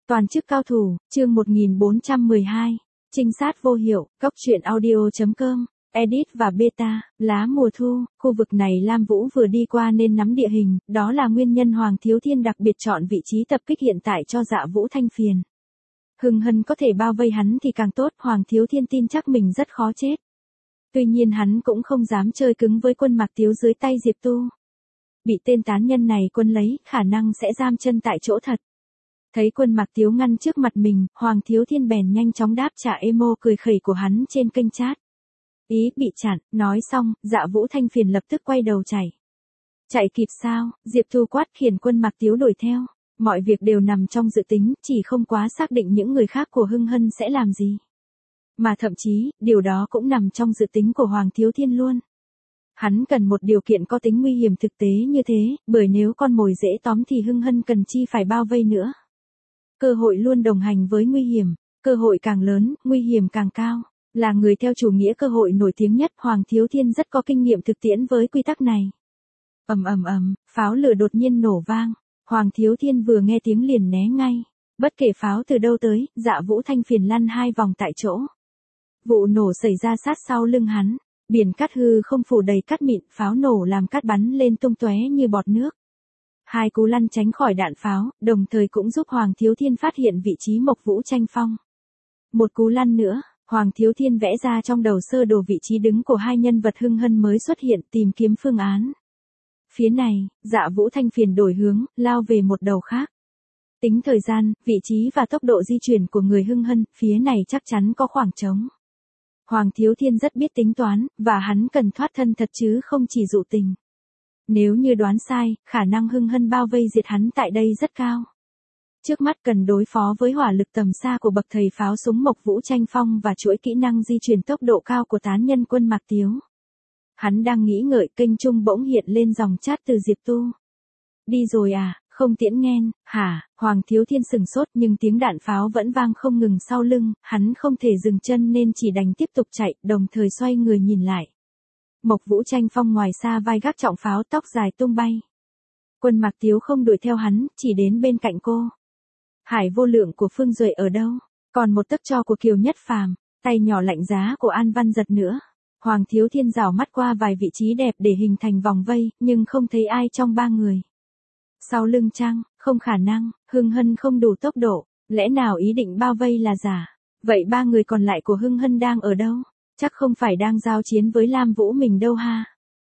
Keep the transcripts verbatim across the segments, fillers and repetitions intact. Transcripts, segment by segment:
Toàn chức cao thủ, chương một nghìn bốn trăm mười hai. Trinh sát vô hiệu, góc truyện audio.com, edit và beta, lá mùa thu, khu vực này Lam Vũ vừa đi qua nên nắm địa hình, đó là nguyên nhân Hoàng Thiếu Thiên đặc biệt chọn vị trí tập kích hiện tại cho Dạ Vũ Thanh Phiền. Hưng Hân có thể bao vây hắn thì càng tốt, Hoàng Thiếu Thiên tin chắc mình rất khó chết. Tuy nhiên hắn cũng không dám chơi cứng với Quân Mạc Tiếu dưới tay Diệp Tu. Bị tên tán nhân này quân lấy, khả năng sẽ giam chân tại chỗ thật. Thấy Quân Mạc Tiếu ngăn trước mặt mình, Hoàng Thiếu Thiên bèn nhanh chóng đáp trả emo cười khẩy của hắn trên kênh chat. Ý bị chặn, nói xong, Dạ Vũ Thanh Phiền lập tức quay đầu chạy. Chạy kịp sao? Diệp Thu quát khiển Quân Mạc Tiếu đuổi theo. Mọi việc đều nằm trong dự tính, chỉ không quá xác định những người khác của Hưng Hân sẽ làm gì. Mà thậm chí, điều đó cũng nằm trong dự tính của Hoàng Thiếu Thiên luôn. Hắn cần một điều kiện có tính nguy hiểm thực tế như thế, bởi nếu con mồi dễ tóm thì Hưng Hân cần chi phải bao vây nữa. Cơ hội luôn đồng hành với nguy hiểm, cơ hội càng lớn, nguy hiểm càng cao. Là người theo chủ nghĩa cơ hội nổi tiếng nhất, Hoàng Thiếu Thiên rất có kinh nghiệm thực tiễn với quy tắc này. Ầm ầm ầm, pháo lửa đột nhiên nổ vang. Hoàng Thiếu Thiên vừa nghe tiếng liền né ngay. Bất kể pháo từ đâu tới, Dạ Vũ Thanh Phiền lăn hai vòng tại chỗ. Vụ nổ xảy ra sát sau lưng hắn. Biển cát hư không phủ đầy cát mịn, pháo nổ làm cát bắn lên tung tóe như bọt nước. Hai cú lăn tránh khỏi đạn pháo, đồng thời cũng giúp Hoàng Thiếu Thiên phát hiện vị trí Mộc Vũ Tranh Phong. Một cú lăn nữa, Hoàng Thiếu Thiên vẽ ra trong đầu sơ đồ vị trí đứng của hai nhân vật Hưng Hân mới xuất hiện, tìm kiếm phương án. Phía này, Dạ Vũ Thanh Phiền đổi hướng, lao về một đầu khác. Tính thời gian, vị trí và tốc độ di chuyển của người Hưng Hân, phía này chắc chắn có khoảng trống. Hoàng Thiếu Thiên rất biết tính toán, và hắn cần thoát thân thật chứ không chỉ dụ tình. Nếu như đoán sai, khả năng Hưng Hân bao vây diệt hắn tại đây rất cao. Trước mắt cần đối phó với hỏa lực tầm xa của bậc thầy pháo súng Mộc Vũ Tranh Phong và chuỗi kỹ năng di chuyển tốc độ cao của tán nhân Quân Mạc Tiếu. Hắn đang nghĩ ngợi, kênh trung bỗng hiện lên dòng chat từ Diệp Tu. Đi rồi à, không tiễn nghen, hả? Hoàng Thiếu Thiên sừng sốt nhưng tiếng đạn pháo vẫn vang không ngừng sau lưng, hắn không thể dừng chân nên chỉ đành tiếp tục chạy, đồng thời xoay người nhìn lại. Mộc Vũ Tranh Phong ngoài xa vai gác trọng pháo, tóc dài tung bay. Quân Mạc Tiếu không đuổi theo hắn, chỉ đến bên cạnh cô. Hải vô lượng của Phương Duệ ở đâu? Còn một tấc cho của Kiều Nhất Phàm, tay nhỏ lạnh giá của An Văn Giật nữa. Hoàng Thiếu Thiên rảo mắt qua vài vị trí đẹp để hình thành vòng vây, nhưng không thấy ai trong ba người. Sau lưng chăng, không khả năng, Hưng Hân không đủ tốc độ, lẽ nào ý định bao vây là giả? Vậy ba người còn lại của Hưng Hân đang ở đâu? Chắc không phải đang giao chiến với Lam Vũ mình đâu ha.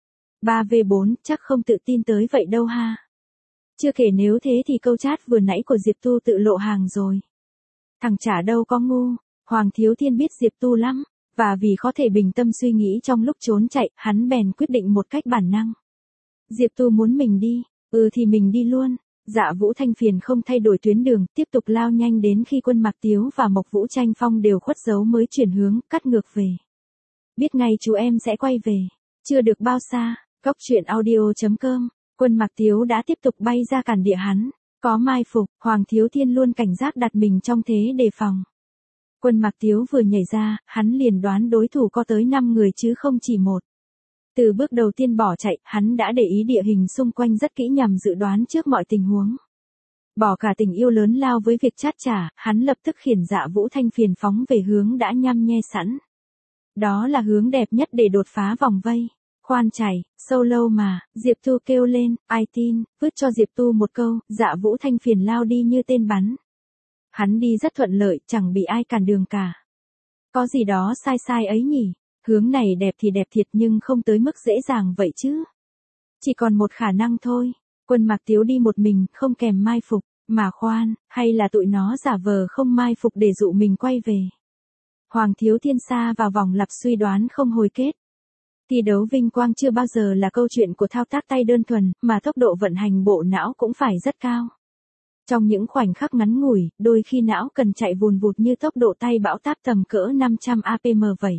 ba vs bốn, chắc không tự tin tới vậy đâu ha. Chưa kể nếu thế thì câu chat vừa nãy của Diệp Tu tự lộ hàng rồi. Thằng chả đâu có ngu, Hoàng Thiếu Thiên biết Diệp Tu lắm, và vì có thể bình tâm suy nghĩ trong lúc trốn chạy, hắn bèn quyết định một cách bản năng. Diệp Tu muốn mình đi, ừ thì mình đi luôn. Dạ Vũ Thanh Phiền không thay đổi tuyến đường, tiếp tục lao nhanh đến khi Quân Mạc Tiếu và Mộc Vũ Tranh Phong đều khuất dấu mới chuyển hướng, cắt ngược về. Biết ngay chú em sẽ quay về. Chưa được bao xa, góc truyện audio.com, Quân Mạc Tiếu đã tiếp tục bay ra cản địa hắn. Có mai phục, Hoàng Thiếu Thiên luôn cảnh giác đặt mình trong thế đề phòng. Quân Mạc Tiếu vừa nhảy ra, hắn liền đoán đối thủ có tới năm người chứ không chỉ một. Từ bước đầu tiên bỏ chạy, hắn đã để ý địa hình xung quanh rất kỹ nhằm dự đoán trước mọi tình huống. Bỏ cả tình yêu lớn lao với việc chát trả, hắn lập tức khiển Dạ Vũ Thanh Phiền phóng về hướng đã nhăm nhe sẵn. Đó là hướng đẹp nhất để đột phá vòng vây. Khoan chảy, solo mà, Diệp Tu kêu lên, ai tin, vứt cho Diệp Tu một câu, Dạ Vũ Thanh Phiền lao đi như tên bắn. Hắn đi rất thuận lợi, chẳng bị ai cản đường cả. Có gì đó sai sai ấy nhỉ, hướng này đẹp thì đẹp thiệt nhưng không tới mức dễ dàng vậy chứ. Chỉ còn một khả năng thôi, Quân Mạc Tiếu đi một mình, không kèm mai phục, mà khoan, hay là tụi nó giả vờ không mai phục để dụ mình quay về. Hoàng Thiếu Thiên xa vào vòng lặp suy đoán không hồi kết. Thi đấu vinh quang chưa bao giờ là câu chuyện của thao tác tay đơn thuần, mà tốc độ vận hành bộ não cũng phải rất cao. Trong những khoảnh khắc ngắn ngủi, đôi khi não cần chạy vùn vụt như tốc độ tay bão táp tầm cỡ năm trăm a pê em vậy.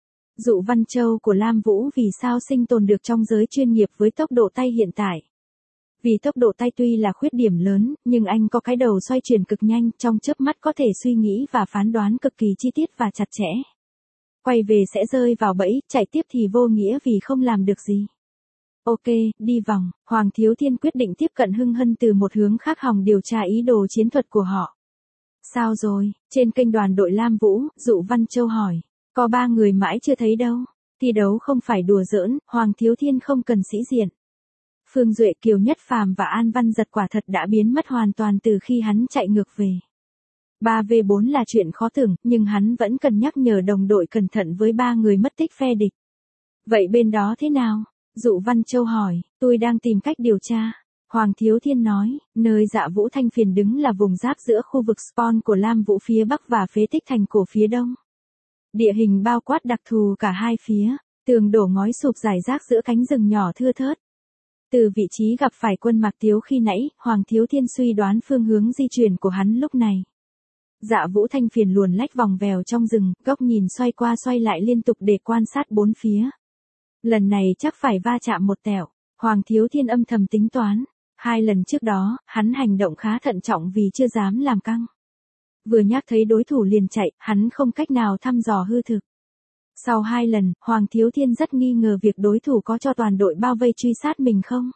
Dụ Văn Châu của Lam Vũ vì sao sinh tồn được trong giới chuyên nghiệp với tốc độ tay hiện tại? Vì tốc độ tay tuy là khuyết điểm lớn, nhưng anh có cái đầu xoay chuyển cực nhanh, trong chớp mắt có thể suy nghĩ và phán đoán cực kỳ chi tiết và chặt chẽ. Quay về sẽ rơi vào bẫy, chạy tiếp thì vô nghĩa vì không làm được gì. Ok, đi vòng, Hoàng Thiếu Thiên quyết định tiếp cận Hưng Hân từ một hướng khác hòng điều tra ý đồ chiến thuật của họ. Sao rồi, trên kênh đoàn đội Lam Vũ, Dụ Văn Châu hỏi. Có ba người mãi chưa thấy đâu. Thi đấu không phải đùa giỡn, Hoàng Thiếu Thiên không cần sĩ diện. Phương Duệ, Kiều Nhất Phàm và An Văn Giật quả thật đã biến mất hoàn toàn từ khi hắn chạy ngược về. ba vs bốn là chuyện khó tưởng, nhưng hắn vẫn cần nhắc nhở đồng đội cẩn thận với ba người mất tích phe địch. Vậy bên đó thế nào? Dụ Văn Châu hỏi, tôi đang tìm cách điều tra. Hoàng Thiếu Thiên nói, nơi Dạ Vũ Thanh Phiền đứng là vùng giáp giữa khu vực spawn của Lam Vũ phía bắc và phế tích thành cổ phía đông. Địa hình bao quát đặc thù cả hai phía, tường đổ ngói sụp rải rác giữa cánh rừng nhỏ thưa thớt. Từ vị trí gặp phải quân Mạc Tiếu khi nãy, Hoàng Thiếu Thiên suy đoán phương hướng di chuyển của hắn lúc này. Dạ Vũ Thanh Phiền luồn lách vòng vèo trong rừng, góc nhìn xoay qua xoay lại liên tục để quan sát bốn phía. Lần này chắc phải va chạm một tẹo, Hoàng Thiếu Thiên âm thầm tính toán. Hai lần trước đó, hắn hành động khá thận trọng vì chưa dám làm căng. Vừa nhắc thấy đối thủ liền chạy, hắn không cách nào thăm dò hư thực. Sau hai lần, Hoàng Thiếu Thiên rất nghi ngờ việc đối thủ có cho toàn đội bao vây truy sát mình không.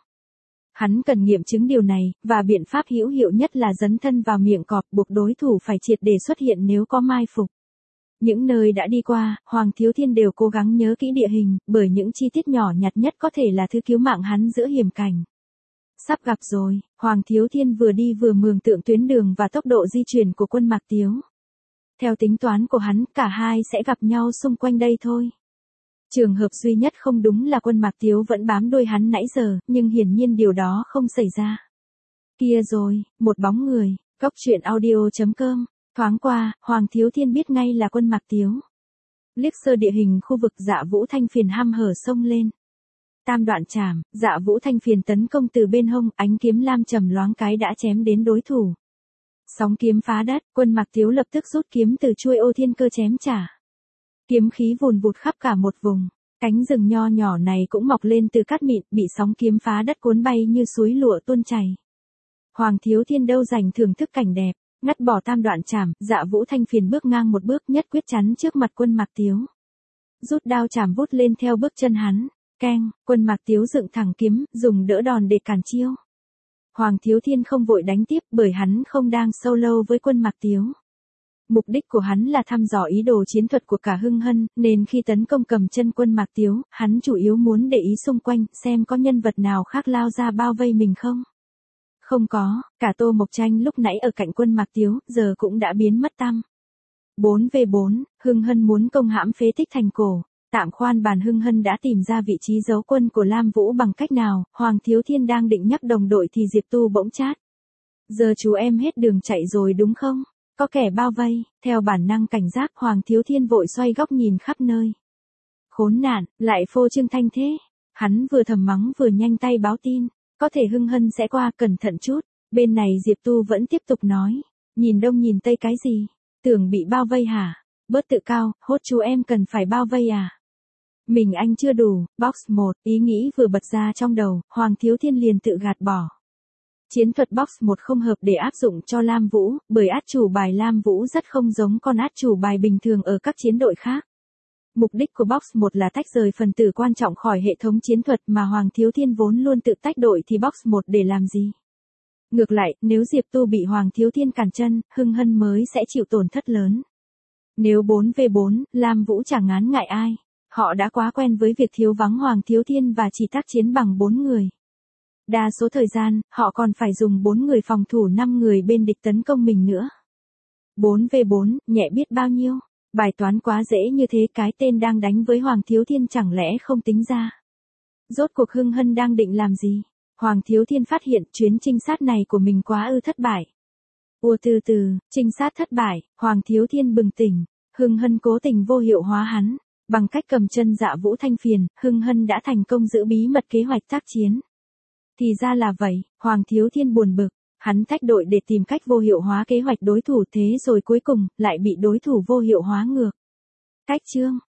Hắn cần nghiệm chứng điều này, và biện pháp hữu hiệu nhất là dấn thân vào miệng cọp, buộc đối thủ phải triệt để xuất hiện nếu có mai phục. Những nơi đã đi qua, Hoàng Thiếu Thiên đều cố gắng nhớ kỹ địa hình, bởi những chi tiết nhỏ nhặt nhất có thể là thứ cứu mạng hắn giữa hiểm cảnh. Sắp gặp rồi, Hoàng Thiếu Thiên vừa đi vừa mường tượng tuyến đường và tốc độ di chuyển của quân Mạc Tiếu. Theo tính toán của hắn, cả hai sẽ gặp nhau xung quanh đây thôi. Trường hợp duy nhất không đúng là quân Mạc Tiếu vẫn bám đuôi hắn nãy giờ, nhưng hiển nhiên điều đó không xảy ra. Kia rồi, một bóng người, Cốc truyện audio chấm com, thoáng qua, Hoàng Thiếu Thiên biết ngay là quân Mạc Tiếu. Liếc sơ địa hình khu vực Dạ Vũ Thanh Phiền hăm hở xông lên. Tam đoạn chảm, Dạ Vũ Thanh Phiền tấn công từ bên hông, ánh kiếm lam trầm loáng cái đã chém đến đối thủ. Sóng kiếm phá đất, quân Mạc Tiếu lập tức rút kiếm từ chuôi Ô Thiên Cơ chém trả. Kiếm khí vùn vụt khắp cả một vùng, cánh rừng nho nhỏ này cũng mọc lên từ cát mịn, bị sóng kiếm phá đất cuốn bay như suối lụa tuôn chảy. Hoàng Thiếu Thiên đâu rảnh thưởng thức cảnh đẹp, ngắt bỏ tam đoạn chảm, Dạ Vũ Thanh Phiền bước ngang một bước nhất quyết chắn trước mặt quân Mạc Tiếu. Rút đao chảm vút lên theo bước chân hắn, keng, quân Mạc Tiếu dựng thẳng kiếm, dùng đỡ đòn để cản chiêu. Hoàng Thiếu Thiên không vội đánh tiếp bởi hắn không đang solo với quân Mạc Tiếu. Mục đích của hắn là thăm dò ý đồ chiến thuật của cả Hưng Hân, nên khi tấn công cầm chân quân Mạc Tiếu, hắn chủ yếu muốn để ý xung quanh, xem có nhân vật nào khác lao ra bao vây mình không. Không có, cả Tô Mộc Tranh lúc nãy ở cạnh quân Mạc Tiếu, giờ cũng đã biến mất tăm. bốn vs bốn, Hưng Hân muốn công hãm phế tích thành cổ. Tạm khoan bàn Hưng Hân đã tìm ra vị trí giấu quân của Lam Vũ bằng cách nào, Hoàng Thiếu Thiên đang định nhắc đồng đội thì Diệp Tu bỗng chát. Giờ chú em hết đường chạy rồi đúng không? Có kẻ bao vây, theo bản năng cảnh giác Hoàng Thiếu Thiên vội xoay góc nhìn khắp nơi. Khốn nạn, lại phô trương thanh thế. Hắn vừa thầm mắng vừa nhanh tay báo tin, có thể Hưng Hân sẽ qua, cẩn thận chút. Bên này Diệp Tu vẫn tiếp tục nói, nhìn đông nhìn tây cái gì? Tưởng bị bao vây hả? Bớt tự cao, hốt chú em cần phải bao vây à? Mình anh chưa đủ, box một, ý nghĩ vừa bật ra trong đầu, Hoàng Thiếu Thiên liền tự gạt bỏ. Chiến thuật box một không hợp để áp dụng cho Lam Vũ, bởi át chủ bài Lam Vũ rất không giống con át chủ bài bình thường ở các chiến đội khác. Mục đích của box một là tách rời phần tử quan trọng khỏi hệ thống chiến thuật mà Hoàng Thiếu Thiên vốn luôn tự tách đội thì box một để làm gì? Ngược lại, nếu Diệp Tu bị Hoàng Thiếu Thiên cản chân, Hưng Hân mới sẽ chịu tổn thất lớn. Nếu bốn vs bốn, Lam Vũ chẳng ngán ngại ai. Họ đã quá quen với việc thiếu vắng Hoàng Thiếu Thiên và chỉ tác chiến bằng bốn người. Đa số thời gian, họ còn phải dùng bốn người phòng thủ năm người bên địch tấn công mình nữa. bốn vs bốn, nhẹ biết bao nhiêu. Bài toán quá dễ như thế cái tên đang đánh với Hoàng Thiếu Thiên chẳng lẽ không tính ra. Rốt cuộc Hưng Hân đang định làm gì? Hoàng Thiếu Thiên phát hiện chuyến trinh sát này của mình quá ư thất bại. Ủa từ từ, trinh sát thất bại, Hoàng Thiếu Thiên bừng tỉnh. Hưng Hân cố tình vô hiệu hóa hắn. Bằng cách cầm chân Dạ Vũ Thanh Phiền, Hưng Hân đã thành công giữ bí mật kế hoạch tác chiến. Thì ra là vậy, Hoàng Thiếu Thiên buồn bực, hắn tách đội để tìm cách vô hiệu hóa kế hoạch đối thủ thế rồi cuối cùng, lại bị đối thủ vô hiệu hóa ngược. Cách chương,